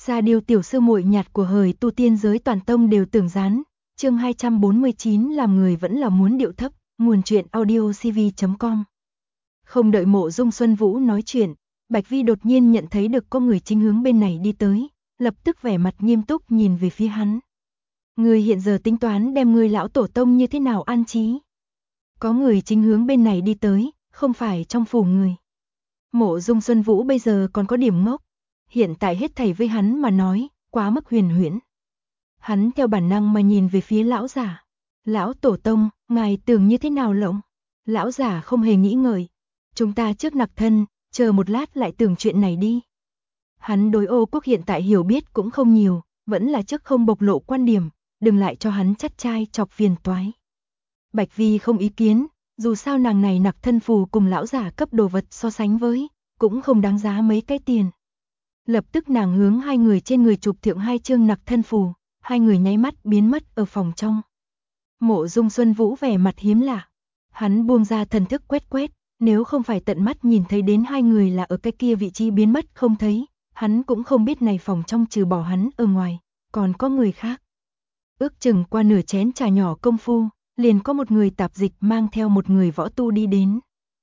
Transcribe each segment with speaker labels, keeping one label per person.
Speaker 1: Sa Điêu tiểu sư muội nhạt của hời tu tiên giới toàn tông đều tưởng gián. Chương 249 làm người vẫn là muốn điệu thấp, nguồn truyện audiocv.com. Không đợi Mộ Dung Xuân Vũ nói chuyện, Bạch Vi đột nhiên nhận thấy được có người chính hướng bên này đi tới, lập tức vẻ mặt nghiêm túc nhìn về phía hắn. Người hiện giờ tính toán đem người lão tổ tông như thế nào an trí? Có người chính hướng bên này đi tới, không phải trong phủ người. Mộ Dung Xuân Vũ bây giờ còn có điểm ngốc. Hiện tại hết thảy với hắn mà nói, quá mức huyền huyễn. Hắn theo bản năng mà nhìn về phía lão giả. Lão tổ tông, ngài tưởng như thế nào lộng? Lão giả không hề nghĩ ngợi. Chúng ta trước nặc thân, chờ một lát lại tưởng chuyện này đi. Hắn đối Ô Quốc hiện tại hiểu biết cũng không nhiều, vẫn là trước không bộc lộ quan điểm, đừng lại cho hắn chắt trai chọc phiền toái. Bạch Vi không ý kiến, dù sao nàng này nặc thân phù cùng lão giả cấp đồ vật so sánh với, cũng không đáng giá mấy cái tiền. Lập tức nàng hướng hai người trên người chụp thượng hai chương nặc thân phù, hai người nháy mắt biến mất ở phòng trong. Mộ Dung Xuân Vũ vẻ mặt hiếm lạ, hắn buông ra thần thức quét quét, nếu không phải tận mắt nhìn thấy đến hai người là ở cái kia vị trí biến mất không thấy, hắn cũng không biết này phòng trong trừ bỏ hắn ở ngoài, còn có người khác. Ước chừng qua nửa chén trà nhỏ công phu, liền có một người tạp dịch mang theo một người võ tu đi đến.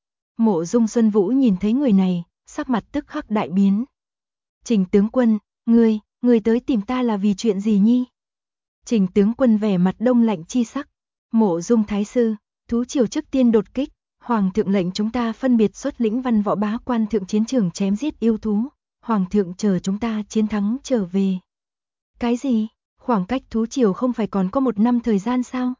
Speaker 1: Mộ Dung Xuân Vũ nhìn thấy người này, sắc mặt tức khắc đại biến. Trình tướng quân, ngươi tới tìm ta là vì chuyện gì nhi? Trình tướng quân vẻ mặt đông lạnh chi sắc. Mộ Dung thái sư, thú triều trước tiên đột kích, hoàng thượng lệnh chúng ta phân biệt xuất lĩnh văn võ bá quan thượng chiến trường chém giết yêu thú, hoàng thượng chờ chúng ta chiến thắng trở về. Cái gì? Khoảng cách thú triều không phải còn có 1 năm thời gian sao?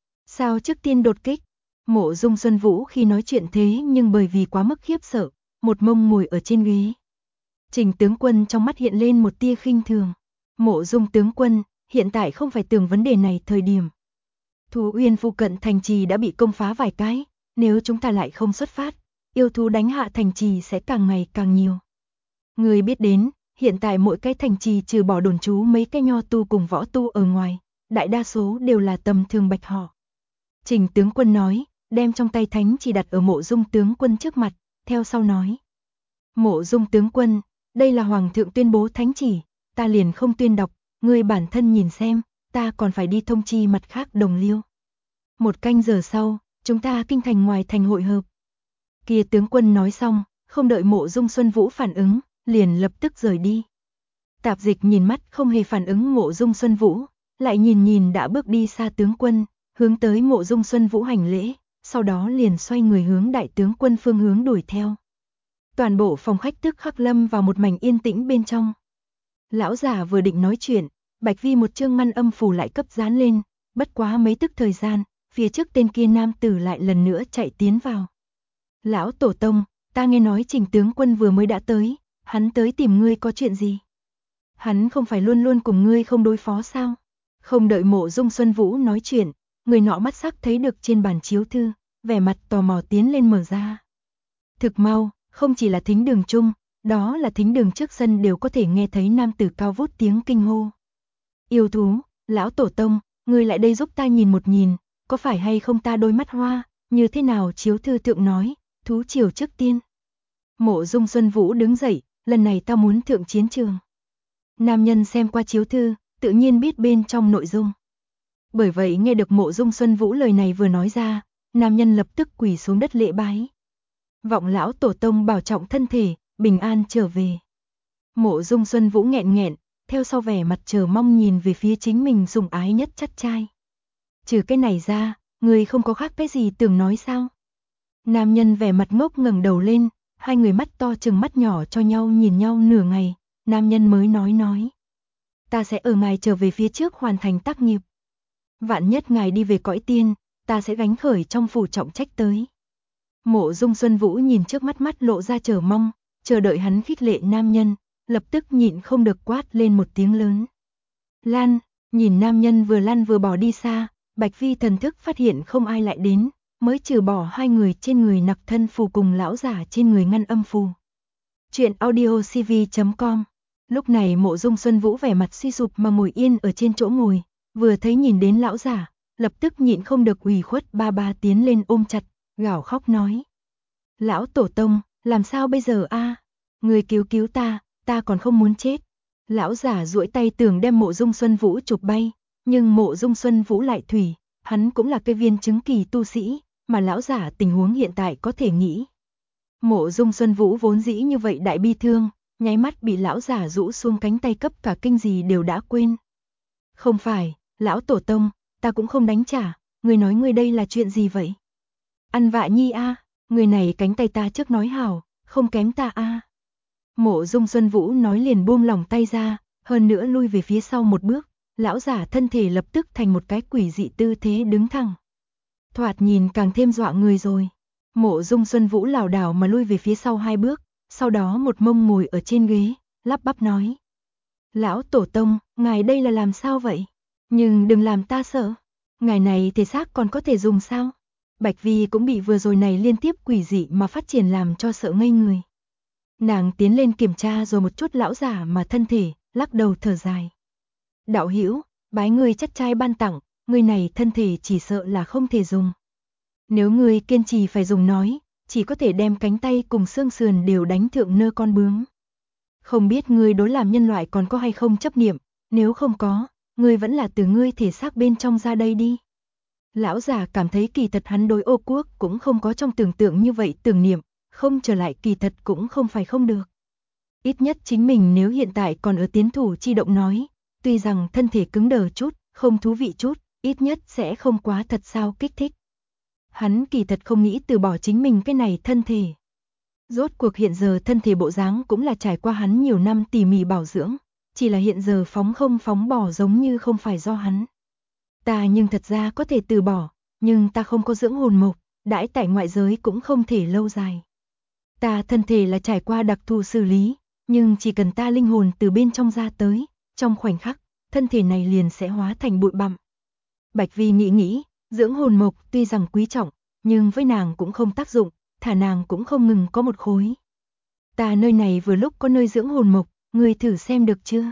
Speaker 1: Sao trước tiên đột kích? Mộ Dung Xuân Vũ khi nói chuyện thế nhưng bởi vì quá mức khiếp sợ, một mông ngồi ở trên ghế. Trình tướng quân trong mắt hiện lên một tia khinh thường. Mộ Dung tướng quân, hiện tại không phải tưởng vấn đề này thời điểm. Thú Uyên phụ cận thành trì đã bị công phá vài cái, nếu chúng ta lại không xuất phát, yêu thú đánh hạ thành trì sẽ càng ngày càng nhiều. Người biết đến, hiện tại mỗi cái thành trì trừ bỏ đồn trú mấy cái nho tu cùng võ tu ở ngoài, đại đa số đều là tầm thường bạch họ. Trình tướng quân nói, đem trong tay thánh chỉ đặt ở Mộ Dung tướng quân trước mặt, theo sau nói. Mộ Dung tướng quân, đây là hoàng thượng tuyên bố thánh chỉ, ta liền không tuyên đọc, ngươi bản thân nhìn xem, ta còn phải đi thông chi mặt khác đồng liêu. 1 canh giờ sau, chúng ta kinh thành ngoài thành hội hợp. Kia tướng quân nói xong, không đợi Mộ Dung Xuân Vũ phản ứng, liền lập tức rời đi. Tạp dịch nhìn mắt không hề phản ứng Mộ Dung Xuân Vũ, lại nhìn đã bước đi xa tướng quân, hướng tới Mộ Dung Xuân Vũ hành lễ, sau đó liền xoay người hướng đại tướng quân phương hướng đuổi theo. Toàn bộ phòng khách tức khắc lâm vào một mảnh yên tĩnh bên trong. Lão giả vừa định nói chuyện, Bạch Vi một chương ngăn âm phù lại cấp dán lên, bất quá mấy tức thời gian, phía trước tên kia nam tử lại lần nữa chạy tiến vào. Lão tổ tông, ta nghe nói Trình tướng quân vừa mới đã tới, hắn tới tìm ngươi có chuyện gì? Hắn không phải luôn luôn cùng ngươi không đối phó sao? Không đợi Mộ Dung Xuân Vũ nói chuyện, người nọ mắt sắc thấy được trên bàn chiếu thư, vẻ mặt tò mò tiến lên mở ra. Thực mau, không chỉ là thính đường chung, đó là thính đường trước sân đều có thể nghe thấy nam tử cao vút tiếng kinh hô. Yêu thú, lão tổ tông, ngươi lại đây giúp ta nhìn một nhìn, có phải hay không ta đôi mắt hoa, như thế nào chiếu thư thượng nói, thú triều trước tiên. Mộ Dung Xuân Vũ đứng dậy, lần này ta muốn thượng chiến trường. Nam nhân xem qua chiếu thư, tự nhiên biết bên trong nội dung. Bởi vậy nghe được Mộ Dung Xuân Vũ lời này vừa nói ra, nam nhân lập tức quỳ xuống đất lễ bái. Vọng lão tổ tông bảo trọng thân thể, bình an trở về. Mộ Dung Xuân Vũ nghẹn nghẹn, theo sau vẻ mặt chờ mong nhìn về phía chính mình sủng ái nhất chắt trai. Trừ cái này ra, người không có khác cái gì tưởng nói sao? Nam nhân vẻ mặt ngốc ngẩng đầu lên, hai người mắt to chừng mắt nhỏ cho nhau nhìn nhau nửa ngày, nam nhân mới nói. Ta sẽ ở ngài trở về phía trước hoàn thành tác nghiệp. Vạn nhất ngài đi về cõi tiên, ta sẽ gánh khởi trong phủ trọng trách tới. Mộ Dung Xuân Vũ nhìn trước mắt lộ ra chờ mong, chờ đợi hắn khích lệ nam nhân, lập tức nhịn không được quát lên một tiếng lớn. Lan, nhìn nam nhân vừa lăn vừa bỏ đi xa, Bạch Vi thần thức phát hiện không ai lại đến, mới trừ bỏ hai người trên người nặc thân phù cùng lão giả trên người ngăn âm phù. Chuyện audiocv.com. Lúc này Mộ Dung Xuân Vũ vẻ mặt suy sụp mà ngồi yên ở trên chỗ ngồi, vừa thấy nhìn đến lão giả, lập tức nhịn không được ủy khuất ba tiến lên ôm chặt, gào khóc nói. Lão tổ tông, làm sao bây giờ a? Người cứu ta còn không muốn chết. Lão giả duỗi tay tưởng đem Mộ Dung Xuân Vũ chụp bay, nhưng Mộ Dung Xuân Vũ lại thủy, hắn cũng là cái viên chứng kỳ tu sĩ, mà lão giả tình huống hiện tại có thể nghĩ. Mộ Dung Xuân Vũ vốn dĩ như vậy đại bi thương, nháy mắt bị lão giả rũ xuống cánh tay cấp cả kinh gì đều đã quên. Không phải, lão tổ tông, ta cũng không đánh trả, người nói người đây là chuyện gì vậy? Ăn vạ nhi a, người này cánh tay ta trước nói hảo, không kém ta a. Mộ Dung Xuân Vũ nói liền buông lỏng tay ra, hơn nữa lui về phía sau một bước, lão giả thân thể lập tức thành một cái quỷ dị tư thế đứng thẳng. Thoạt nhìn càng thêm dọa người rồi. Mộ Dung Xuân Vũ lảo đảo mà lui về phía sau 2 bước, sau đó một mông ngồi ở trên ghế, lắp bắp nói. Lão tổ tông, ngài đây là làm sao vậy? Nhưng đừng làm ta sợ. Ngài này thể xác còn có thể dùng sao? Bạch Vi cũng bị vừa rồi này liên tiếp quỷ dị mà phát triển làm cho sợ ngây người. Nàng tiến lên kiểm tra rồi một chút lão giả mà thân thể, lắc đầu thở dài. Đạo hữu, bái ngươi chắc trai ban tặng, ngươi này thân thể chỉ sợ là không thể dùng. Nếu ngươi kiên trì phải dùng nói, chỉ có thể đem cánh tay cùng xương sườn đều đánh thượng nơ con bướm. Không biết ngươi đối làm nhân loại còn có hay không chấp niệm, nếu không có, ngươi vẫn là từ ngươi thể xác bên trong ra đây đi. Lão già cảm thấy kỳ thật hắn đối Ô Quốc cũng không có trong tưởng tượng như vậy tưởng niệm, không trở lại kỳ thật cũng không phải không được. Ít nhất chính mình nếu hiện tại còn ở tiến thủ chi động nói, tuy rằng thân thể cứng đờ chút, không thú vị chút, ít nhất sẽ không quá thật sao kích thích. Hắn kỳ thật không nghĩ từ bỏ chính mình cái này thân thể. Rốt cuộc hiện giờ thân thể bộ dáng cũng là trải qua hắn nhiều năm tỉ mỉ bảo dưỡng, chỉ là hiện giờ phóng không phóng bỏ giống như không phải do hắn. Ta nhưng thật ra có thể từ bỏ, nhưng ta không có dưỡng hồn mộc, đãi tại ngoại giới cũng không thể lâu dài. Ta thân thể là trải qua đặc thù xử lý, nhưng chỉ cần ta linh hồn từ bên trong ra tới, trong khoảnh khắc, thân thể này liền sẽ hóa thành bụi bặm. Bạch Vi nghĩ, dưỡng hồn mộc tuy rằng quý trọng, nhưng với nàng cũng không tác dụng, thả nàng cũng không ngừng có một khối. Ta nơi này vừa lúc có nơi dưỡng hồn mộc, ngươi thử xem được chưa?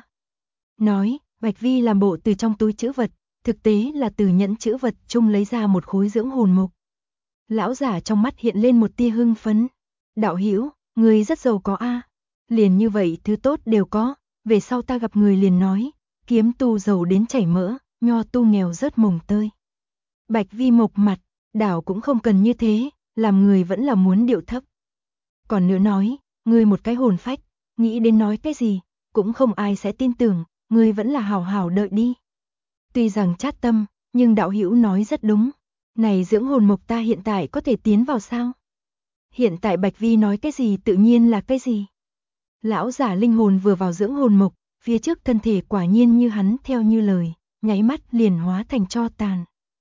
Speaker 1: Nói, Bạch Vi làm bộ từ trong túi trữ vật, thực tế là từ nhẫn trữ vật chung lấy ra một khối dưỡng hồn mộc. Lão giả trong mắt hiện lên một tia hưng phấn. Đạo hữu, ngươi rất giàu có a. Liền như vậy thứ tốt đều có, về sau ta gặp người liền nói, kiếm tu giàu đến chảy mỡ, nho tu nghèo rớt mồng tơi. Bạch Vi mộc mặt, đảo cũng không cần như thế, làm người vẫn là muốn điệu thấp. Còn nữa nói, ngươi một cái hồn phách, nghĩ đến nói cái gì, cũng không ai sẽ tin tưởng, ngươi vẫn là hảo hảo đợi đi. Tuy rằng chát tâm, nhưng đạo hữu nói rất đúng. Này dưỡng hồn mộc ta hiện tại có thể tiến vào sao? Hiện tại Bạch Vi nói cái gì tự nhiên là cái gì? Lão giả linh hồn vừa vào dưỡng hồn mộc, phía trước thân thể quả nhiên như hắn theo như lời, nháy mắt liền hóa thành tro tàn.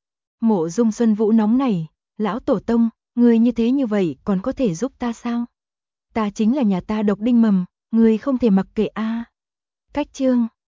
Speaker 1: Mộ Dung Xuân Vũ nóng nảy, lão tổ tông, ngươi như thế như vậy còn có thể giúp ta sao? Ta chính là nhà ta độc đinh mầm, ngươi không thể mặc kệ a. Cách chương